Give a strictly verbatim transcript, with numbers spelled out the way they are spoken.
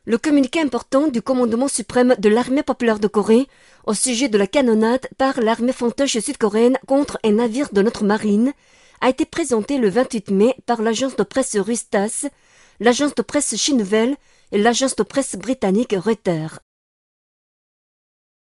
Le communiqué important du commandement suprême de l'armée populaire de Corée au sujet de la canonnade par l'armée fantoche sud-coréenne contre un navire de notre marine a été présenté le vingt-huit mai par l'agence de presse russe TASS, l'agence de presse Shinvel et l'agence de presse britannique Reuters.